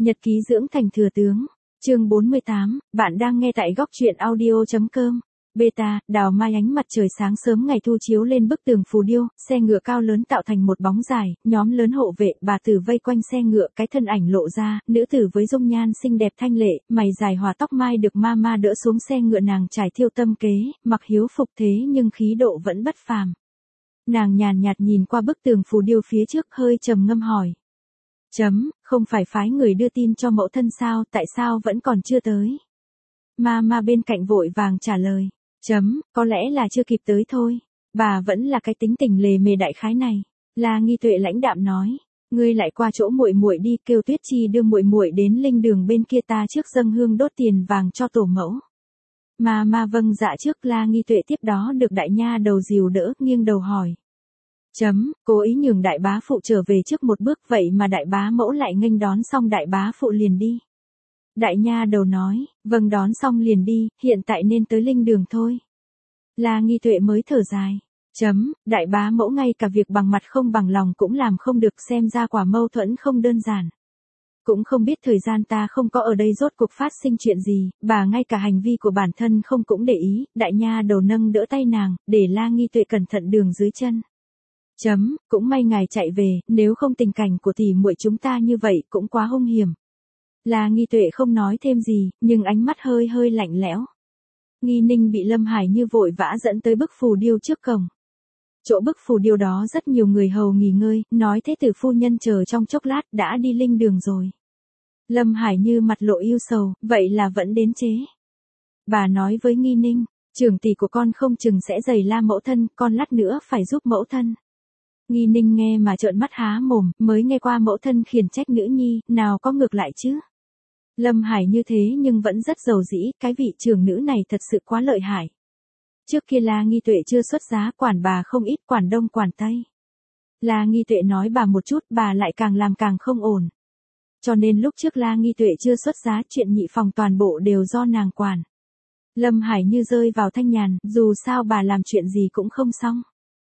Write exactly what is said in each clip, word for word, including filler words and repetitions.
Nhật ký dưỡng thành thừa tướng, chương bốn mươi tám, bạn đang nghe tại góc truyện audio chấm com. Beta, đào mai ánh mặt trời sáng sớm ngày thu chiếu lên bức tường phù điêu, xe ngựa cao lớn tạo thành một bóng dài, nhóm lớn hộ vệ, bà tử vây quanh xe ngựa, cái thân ảnh lộ ra, nữ tử với dung nhan xinh đẹp thanh lệ, mày dài hòa tóc mai được ma ma đỡ xuống xe ngựa, nàng trải thiêu tâm kế, mặc hiếu phục thế nhưng khí độ vẫn bất phàm. Nàng nhàn nhạt nhìn qua bức tường phù điêu phía trước, hơi trầm ngâm hỏi. Chấm, không phải phái người đưa tin cho mẫu thân sao, tại sao vẫn còn chưa tới? Ma ma bên cạnh vội vàng trả lời. Chấm, có lẽ là chưa kịp tới thôi. Bà vẫn là cái tính tình lề mề đại khái này. La Nghi Tuệ lãnh đạm nói. Ngươi lại qua chỗ muội muội đi, kêu Tuyết Chi đưa muội muội đến linh đường bên kia, ta trước dâng hương đốt tiền vàng cho tổ mẫu. Ma ma vâng dạ trước. La Nghi Tuệ tiếp đó được đại nha đầu dìu đỡ, nghiêng đầu hỏi. Chấm, cố ý nhường đại bá phụ trở về trước một bước, vậy mà đại bá mẫu lại nghênh đón xong đại bá phụ liền đi. Đại nha đầu nói, vâng đón xong liền đi, hiện tại nên tới linh đường thôi. La Nghi Tuệ mới thở dài. Chấm, đại bá mẫu ngay cả việc bằng mặt không bằng lòng cũng làm không được, xem ra quả mâu thuẫn không đơn giản. Cũng không biết thời gian ta không có ở đây rốt cuộc phát sinh chuyện gì, bà ngay cả hành vi của bản thân không cũng để ý. Đại nha đầu nâng đỡ tay nàng, để La Nghi Tuệ cẩn thận đường dưới chân. Chấm, cũng may ngài chạy về, nếu không tình cảnh của tỷ muội chúng ta như vậy cũng quá hung hiểm. La Nghi Tuệ không nói thêm gì, nhưng ánh mắt hơi hơi lạnh lẽo. Nghi Ninh bị Lâm Hải Như vội vã dẫn tới bức phù điêu trước cổng. Chỗ bức phù điêu đó rất nhiều người hầu nghỉ ngơi, nói thế tử phu nhân chờ trong chốc lát đã đi linh đường rồi. Lâm Hải Như mặt lộ yêu sầu, vậy là vẫn đến chế. Bà nói với Nghi Ninh, trưởng tỷ của con không chừng sẽ giày la mẫu thân, con lát nữa phải giúp mẫu thân. Nghi Ninh nghe mà trợn mắt há mồm, mới nghe qua mẫu thân khiển trách nữ nhi, nào có ngược lại chứ. Lâm Hải Như thế nhưng vẫn rất giàu dĩ, cái vị trưởng nữ này thật sự quá lợi hại. Trước kia La Nghi Tuệ chưa xuất giá, quản bà không ít, quản đông quản tây. La Nghi Tuệ nói bà một chút, bà lại càng làm càng không ổn. Cho nên lúc trước La Nghi Tuệ chưa xuất giá, chuyện nhị phòng toàn bộ đều do nàng quản. Lâm Hải Như rơi vào thanh nhàn, dù sao bà làm chuyện gì cũng không xong.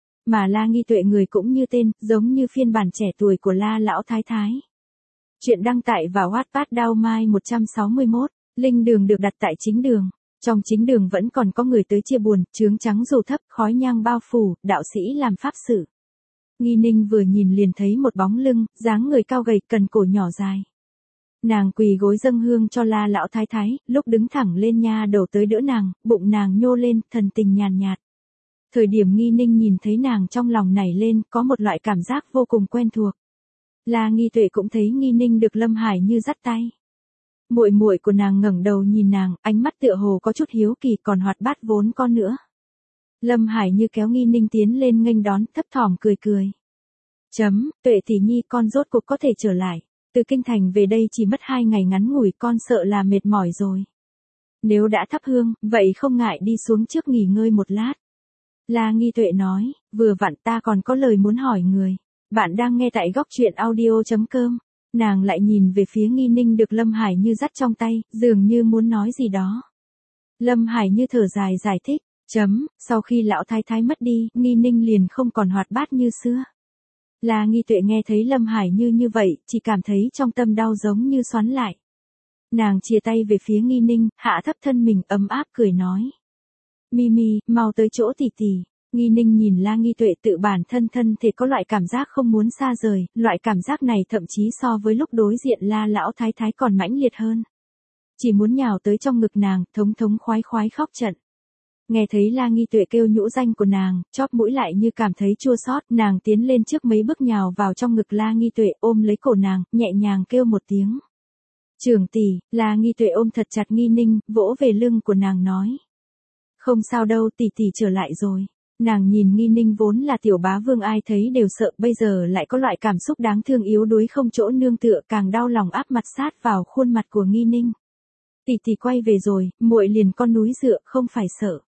Mà La Nghi Tuệ người cũng như tên, giống như phiên bản trẻ tuổi của La Lão Thái Thái. Chuyện đăng tải vào Wattpad Đao Mai một trăm sáu mươi mốt, linh đường được đặt tại chính đường. Trong chính đường vẫn còn có người tới chia buồn, chướng trắng dù thấp, khói nhang bao phủ, đạo sĩ làm pháp sự. Nghi Ninh vừa nhìn liền thấy một bóng lưng, dáng người cao gầy, cần cổ nhỏ dài. Nàng quỳ gối dâng hương cho La Lão Thái Thái, lúc đứng thẳng lên nha đầu tới đỡ nàng, bụng nàng nhô lên, thần tình nhàn nhạt. Thời điểm Nghi Ninh nhìn thấy nàng trong lòng nảy lên, có một loại cảm giác vô cùng quen thuộc. La Nghi Tuệ cũng thấy Nghi Ninh được Lâm Hải Như dắt tay. Muội muội của nàng ngẩng đầu nhìn nàng, ánh mắt tựa hồ có chút hiếu kỳ, còn hoạt bát vốn con nữa. Lâm Hải Như kéo Nghi Ninh tiến lên nghênh đón, thấp thỏm cười cười. Chấm, Tuệ tỷ nhi con rốt cuộc có thể trở lại. Từ kinh thành về đây chỉ mất hai ngày ngắn ngủi, con sợ là mệt mỏi rồi. Nếu đã thắp hương, vậy không ngại đi xuống trước nghỉ ngơi một lát. La Nghi Tuệ nói, vừa vặn ta còn có lời muốn hỏi người. Bạn đang nghe tại góc truyện audio chấm com. Nàng lại nhìn về phía Nghi Ninh được Lâm Hải Như dắt trong tay, dường như muốn nói gì đó. Lâm Hải Như thở dài giải thích, chấm, sau khi lão thái thái mất đi, Nghi Ninh liền không còn hoạt bát như xưa. La Nghi Tuệ nghe thấy Lâm Hải Như như vậy, chỉ cảm thấy trong tâm đau giống như xoắn lại. Nàng chia tay về phía Nghi Ninh, hạ thấp thân mình ấm áp cười nói. Mimi, mau tới chỗ tỷ tỷ. Nghi Ninh nhìn La Nghi Tuệ tự bản thân thân thể có loại cảm giác không muốn xa rời, loại cảm giác này thậm chí so với lúc đối diện La Lão Thái Thái còn mãnh liệt hơn. Chỉ muốn nhào tới trong ngực nàng, thống thống khoái khoái khóc trận. Nghe thấy La Nghi Tuệ kêu nhũ danh của nàng, chóp mũi lại như cảm thấy chua xót, nàng tiến lên trước mấy bước nhào vào trong ngực La Nghi Tuệ, ôm lấy cổ nàng, nhẹ nhàng kêu một tiếng. Trưởng tỷ. La Nghi Tuệ ôm thật chặt Nghi Ninh, vỗ về lưng của nàng nói. Không sao đâu, tỷ tỷ trở lại rồi. Nàng nhìn Nghi Ninh vốn là tiểu bá vương ai thấy đều sợ, bây giờ lại có loại cảm xúc đáng thương yếu đuối không chỗ nương tựa, càng đau lòng áp mặt sát vào khuôn mặt của Nghi Ninh. Tỷ tỷ quay về rồi, muội liền con núi dựa, không phải sợ.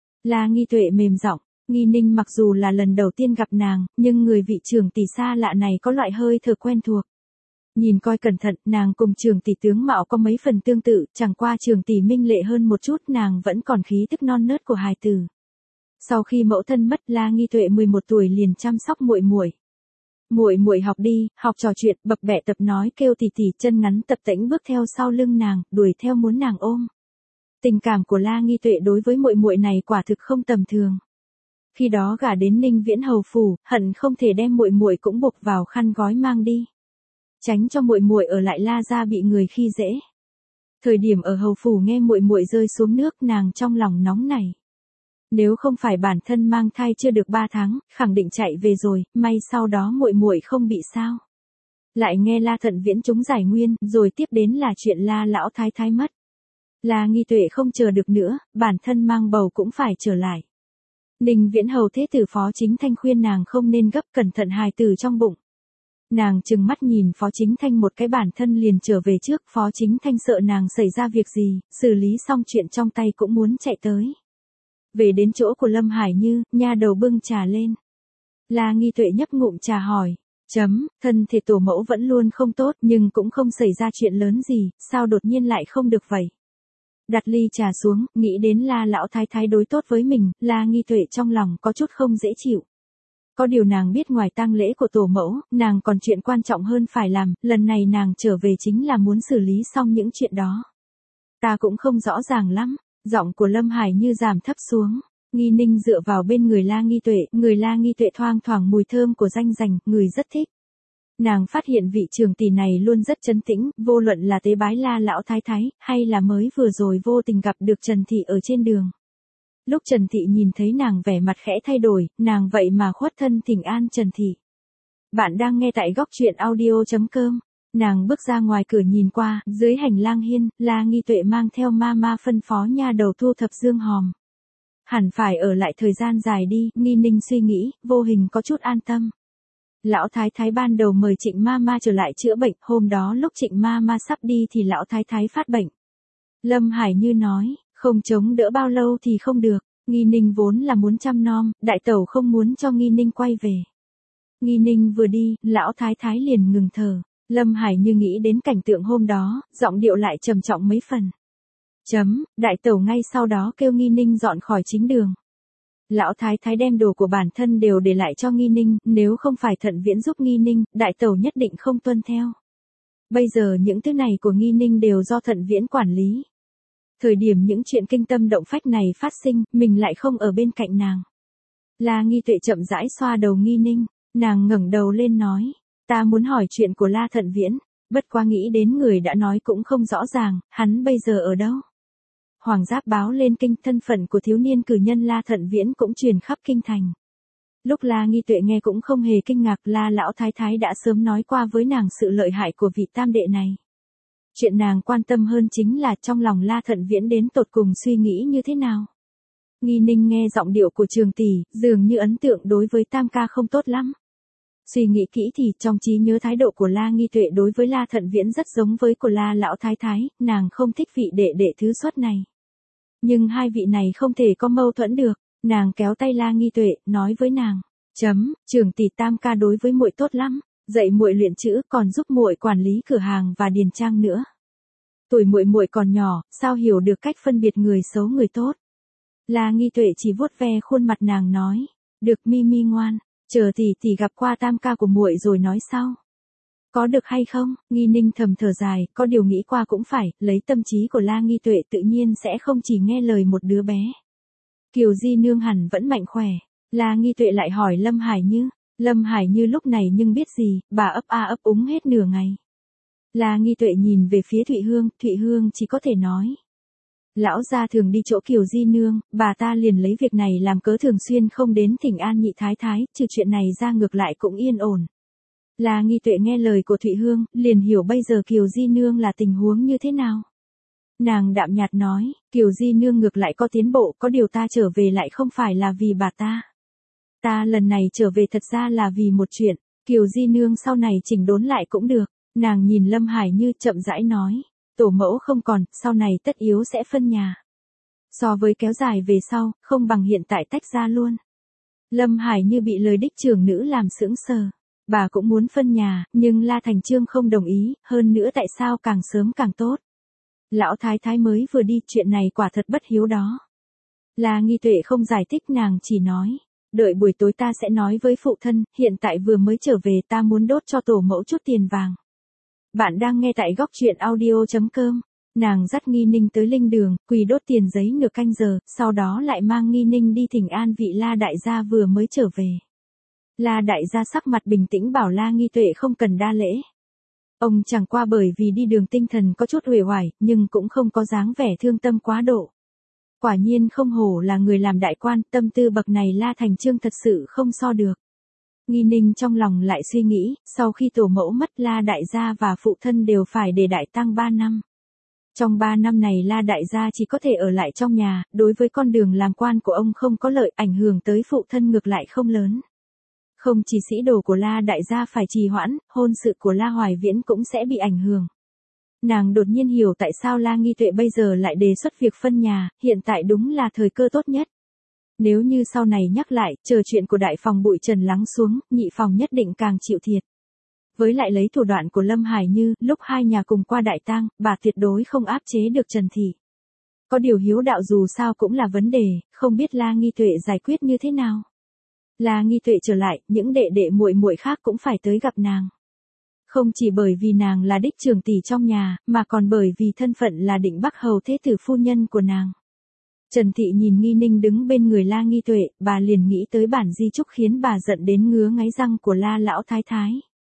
La Nghi Tuệ mềm giọng. Nghi Ninh mặc dù là lần đầu tiên gặp nàng, nhưng người vị trưởng tỷ xa lạ này có loại hơi thở quen thuộc. Nhìn coi cẩn thận, nàng cùng trưởng tỷ tướng mạo có mấy phần tương tự, chẳng qua trưởng tỷ minh lệ hơn một chút, nàng vẫn còn khí tức non nớt của hài tử. Sau khi mẫu thân mất, La Nghi Tuệ mười một tuổi liền chăm sóc muội muội. Muội muội học đi, học trò chuyện, bập bẹ tập nói kêu tỉ tỉ, chân ngắn tập tễnh bước theo sau lưng nàng, đuổi theo muốn nàng ôm. Tình cảm của La Nghi Tuệ đối với muội muội này quả thực không tầm thường. Khi đó gả đến Ninh Viễn hầu phủ, hận không thể đem muội muội cũng buộc vào khăn gói mang đi, tránh cho muội muội ở lại La gia bị người khi dễ. Thời điểm ở hầu phủ nghe muội muội rơi xuống nước, nàng trong lòng nóng nảy. Nếu không phải bản thân mang thai chưa được ba tháng, khẳng định chạy về rồi, may sau đó muội muội không bị sao. Lại nghe La Thận Viễn trúng giải nguyên, rồi tiếp đến là chuyện La lão thái thái mất. La Nghi Tuệ không chờ được nữa, bản thân mang bầu cũng phải trở lại. Ninh Viễn hầu thế tử Phó Chính Thanh khuyên nàng không nên gấp, cẩn thận hài tử trong bụng. Nàng trừng mắt nhìn Phó Chính Thanh một cái, bản thân liền trở về trước. Phó Chính Thanh sợ nàng xảy ra việc gì, xử lý xong chuyện trong tay cũng muốn chạy tới. Về đến chỗ của Lâm Hải Như, nha đầu bưng trà lên. La Nghi Tuệ nhấp ngụm trà hỏi, chấm, thân thể tổ mẫu vẫn luôn không tốt nhưng cũng không xảy ra chuyện lớn gì, sao đột nhiên lại không được vậy? Đặt ly trà xuống, nghĩ đến La lão thái thái đối tốt với mình, La Nghi Tuệ trong lòng có chút không dễ chịu. Có điều nàng biết ngoài tang lễ của tổ mẫu, nàng còn chuyện quan trọng hơn phải làm, lần này nàng trở về chính là muốn xử lý xong những chuyện đó. Ta cũng không rõ ràng lắm, giọng của Lâm Hải Như giảm thấp xuống. Nghi Ninh dựa vào bên người La Nghi Tuệ, người La Nghi Tuệ thoang thoảng mùi thơm của danh dành, người rất thích. Nàng phát hiện vị trường tỷ này luôn rất trấn tĩnh, vô luận là tế bái La lão thái thái, hay là mới vừa rồi vô tình gặp được Trần Thị ở trên đường. Lúc Trần Thị nhìn thấy nàng vẻ mặt khẽ thay đổi, nàng vậy mà khuất thân thỉnh an Trần Thị. Bạn đang nghe tại góc truyện audio chấm com. Nàng bước ra ngoài cửa nhìn qua, dưới hành lang hiên, La Nghi Tuệ mang theo ma ma phân phó nha đầu thu thập dương hòm. Hẳn phải ở lại thời gian dài đi, Nghi Ninh suy nghĩ, vô hình có chút an tâm. Lão thái thái ban đầu mời Trịnh ma ma trở lại chữa bệnh, hôm đó lúc Trịnh ma ma sắp đi thì lão thái thái phát bệnh. Lâm Hải Như nói, không chống đỡ bao lâu thì không được, Nghi Ninh vốn là muốn chăm nom, đại tẩu không muốn cho Nghi Ninh quay về. Nghi Ninh vừa đi, lão thái thái liền ngừng thở, Lâm Hải Như nghĩ đến cảnh tượng hôm đó, giọng điệu lại trầm trọng mấy phần. Chấm, đại tẩu ngay sau đó kêu Nghi Ninh dọn khỏi chính đường. Lão thái thái đem đồ của bản thân đều để lại cho Nghi Ninh, nếu không phải Thận Viễn giúp Nghi Ninh, đại tẩu nhất định không tuân theo. Bây giờ những thứ này của Nghi Ninh đều do Thận Viễn quản lý. Thời điểm những chuyện kinh tâm động phách này phát sinh, mình lại không ở bên cạnh nàng. La Nghi Tuệ chậm rãi xoa đầu Nghi Ninh, nàng ngẩng đầu lên nói, ta muốn hỏi chuyện của La Thận Viễn, bất quá nghĩ đến người đã nói cũng không rõ ràng, hắn bây giờ ở đâu? Hoàng Giáp báo lên kinh, thân phận của thiếu niên cử nhân La Thận Viễn cũng truyền khắp kinh thành. Lúc La Nghi Tuệ nghe cũng không hề kinh ngạc, La lão thái thái đã sớm nói qua với nàng sự lợi hại của vị tam đệ này. Chuyện nàng quan tâm hơn chính là trong lòng La Thận Viễn đến tột cùng suy nghĩ như thế nào. Nghi Ninh nghe giọng điệu của trường tỷ, dường như ấn tượng đối với tam ca không tốt lắm. Suy nghĩ kỹ thì trong trí nhớ thái độ của La Nghi Tuệ đối với La Thận Viễn rất giống với của La lão thái thái, nàng không thích vị đệ đệ thứ xuất này. Nhưng hai vị này không thể có mâu thuẫn được, nàng kéo tay La Nghi Tuệ, nói với nàng, chấm, trường tỷ tam ca đối với muội tốt lắm, dạy muội luyện chữ, còn giúp muội quản lý cửa hàng và điền trang nữa. Tuổi muội muội còn nhỏ, sao hiểu được cách phân biệt người xấu người tốt. La Nghi Tuệ chỉ vuốt ve khuôn mặt nàng nói, được Mi Mi ngoan, chờ tỷ tỷ gặp qua tam ca của muội rồi nói sau. Có được hay không? Nghi Ninh thầm thở dài, có điều nghĩ qua cũng phải, lấy tâm trí của La Nghi Tuệ tự nhiên sẽ không chỉ nghe lời một đứa bé. Kiều Di nương hẳn vẫn mạnh khỏe. La Nghi Tuệ lại hỏi Lâm Hải Như. Lâm Hải Như lúc này nhưng biết gì, bà ấp a ấp úng hết nửa ngày. La Nghi Tuệ nhìn về phía Thụy Hương, Thụy Hương chỉ có thể nói. Lão gia thường đi chỗ Kiều Di nương, bà ta liền lấy việc này làm cớ thường xuyên không đến thỉnh an nhị thái thái, trừ chuyện này ra ngược lại cũng yên ổn. La Nghi Tuệ nghe lời của Thụy Hương, liền hiểu bây giờ Kiều Di nương là tình huống như thế nào. Nàng đạm nhạt nói, Kiều Di nương ngược lại có tiến bộ, có điều ta trở về lại không phải là vì bà ta. Ta lần này trở về thật ra là vì một chuyện, Kiều Di nương sau này chỉnh đốn lại cũng được. Nàng nhìn Lâm Hải Như chậm rãi nói, tổ mẫu không còn, sau này tất yếu sẽ phân nhà. So với kéo dài về sau, không bằng hiện tại tách ra luôn. Lâm Hải Như bị lời đích trưởng nữ làm sững sờ. Bà cũng muốn phân nhà, nhưng La Thành Trương không đồng ý, hơn nữa tại sao càng sớm càng tốt. Lão thái thái mới vừa đi, chuyện này quả thật bất hiếu đó. La Nghi Tuệ không giải thích, nàng chỉ nói, đợi buổi tối ta sẽ nói với phụ thân, hiện tại vừa mới trở về ta muốn đốt cho tổ mẫu chút tiền vàng. Bạn đang nghe tại góc chuyện audio.com. Nàng dắt Nghi Ninh tới linh đường, quỳ đốt tiền giấy nửa canh giờ, sau đó lại mang Nghi Ninh đi thỉnh an vị La đại gia vừa mới trở về. La đại gia sắc mặt bình tĩnh bảo La Nghi Tuệ không cần đa lễ. Ông chẳng qua bởi vì đi đường tinh thần có chút uể oải, nhưng cũng không có dáng vẻ thương tâm quá độ. Quả nhiên không hổ là người làm đại quan, tâm tư bậc này La Thành Chương thật sự không so được. Nghi Ninh trong lòng lại suy nghĩ, sau khi tổ mẫu mất La đại gia và phụ thân đều phải để đại tang ba năm. Trong ba năm này La đại gia chỉ có thể ở lại trong nhà, đối với con đường làm quan của ông không có lợi, ảnh hưởng tới phụ thân ngược lại không lớn. Không chỉ sĩ đồ của La đại gia phải trì hoãn, hôn sự của La Hoài Viễn cũng sẽ bị ảnh hưởng. Nàng đột nhiên hiểu tại sao La Nghi Tuệ bây giờ lại đề xuất việc phân nhà, hiện tại đúng là thời cơ tốt nhất. Nếu như sau này nhắc lại, chờ chuyện của đại phòng bụi trần lắng xuống, nhị phòng nhất định càng chịu thiệt. Với lại lấy thủ đoạn của Lâm Hải Như, lúc hai nhà cùng qua đại tang, bà tuyệt đối không áp chế được Trần Thị. Có điều hiếu đạo dù sao cũng là vấn đề, không biết La Nghi Tuệ giải quyết như thế nào. La Nghi Tuệ trở lại, những đệ đệ muội muội khác cũng phải tới gặp nàng. Không chỉ bởi vì nàng là đích trưởng tỷ trong nhà, mà còn bởi vì thân phận là Định Bắc hầu thế tử phu nhân của nàng. Trần Thị nhìn Nghi Ninh đứng bên người La Nghi Tuệ, bà liền nghĩ tới bản di chúc khiến bà giận đến ngứa ngáy răng của La lão thái thái.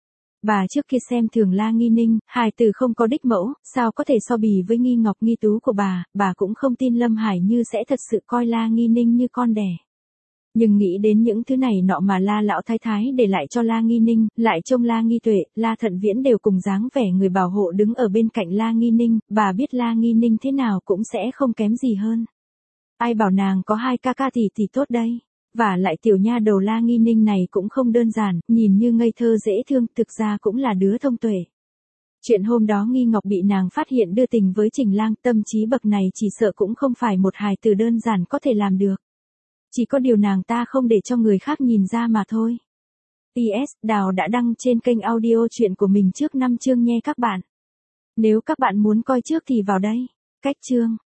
Bà trước kia xem thường La Nghi Ninh, hài tử không có đích mẫu, sao có thể so bì với Nghi Ngọc Nghi Tú của bà, bà cũng không tin Lâm Hải Như sẽ thật sự coi La Nghi Ninh như con đẻ. Nhưng nghĩ đến những thứ này nọ mà La lão thái thái để lại cho La Nghi Ninh, lại trông La Nghi Tuệ, La Thận Viễn đều cùng dáng vẻ người bảo hộ đứng ở bên cạnh La Nghi Ninh, bà biết La Nghi Ninh thế nào cũng sẽ không kém gì hơn. Ai bảo nàng có hai ca ca tỷ tỷ tốt đây. Và lại tiểu nha đầu La Nghi Ninh này cũng không đơn giản, nhìn như ngây thơ dễ thương, thực ra cũng là đứa thông tuệ. Chuyện hôm đó Nghi Ngọc bị nàng phát hiện đưa tình với Trình Lang, tâm trí bậc này chỉ sợ cũng không phải một hài tử đơn giản có thể làm được. Chỉ có điều nàng ta không để cho người khác nhìn ra mà thôi. pê ét Đào đã đăng trên kênh audio chuyện của mình trước năm chương nha các bạn. Nếu các bạn muốn coi trước thì vào đây. Cách chương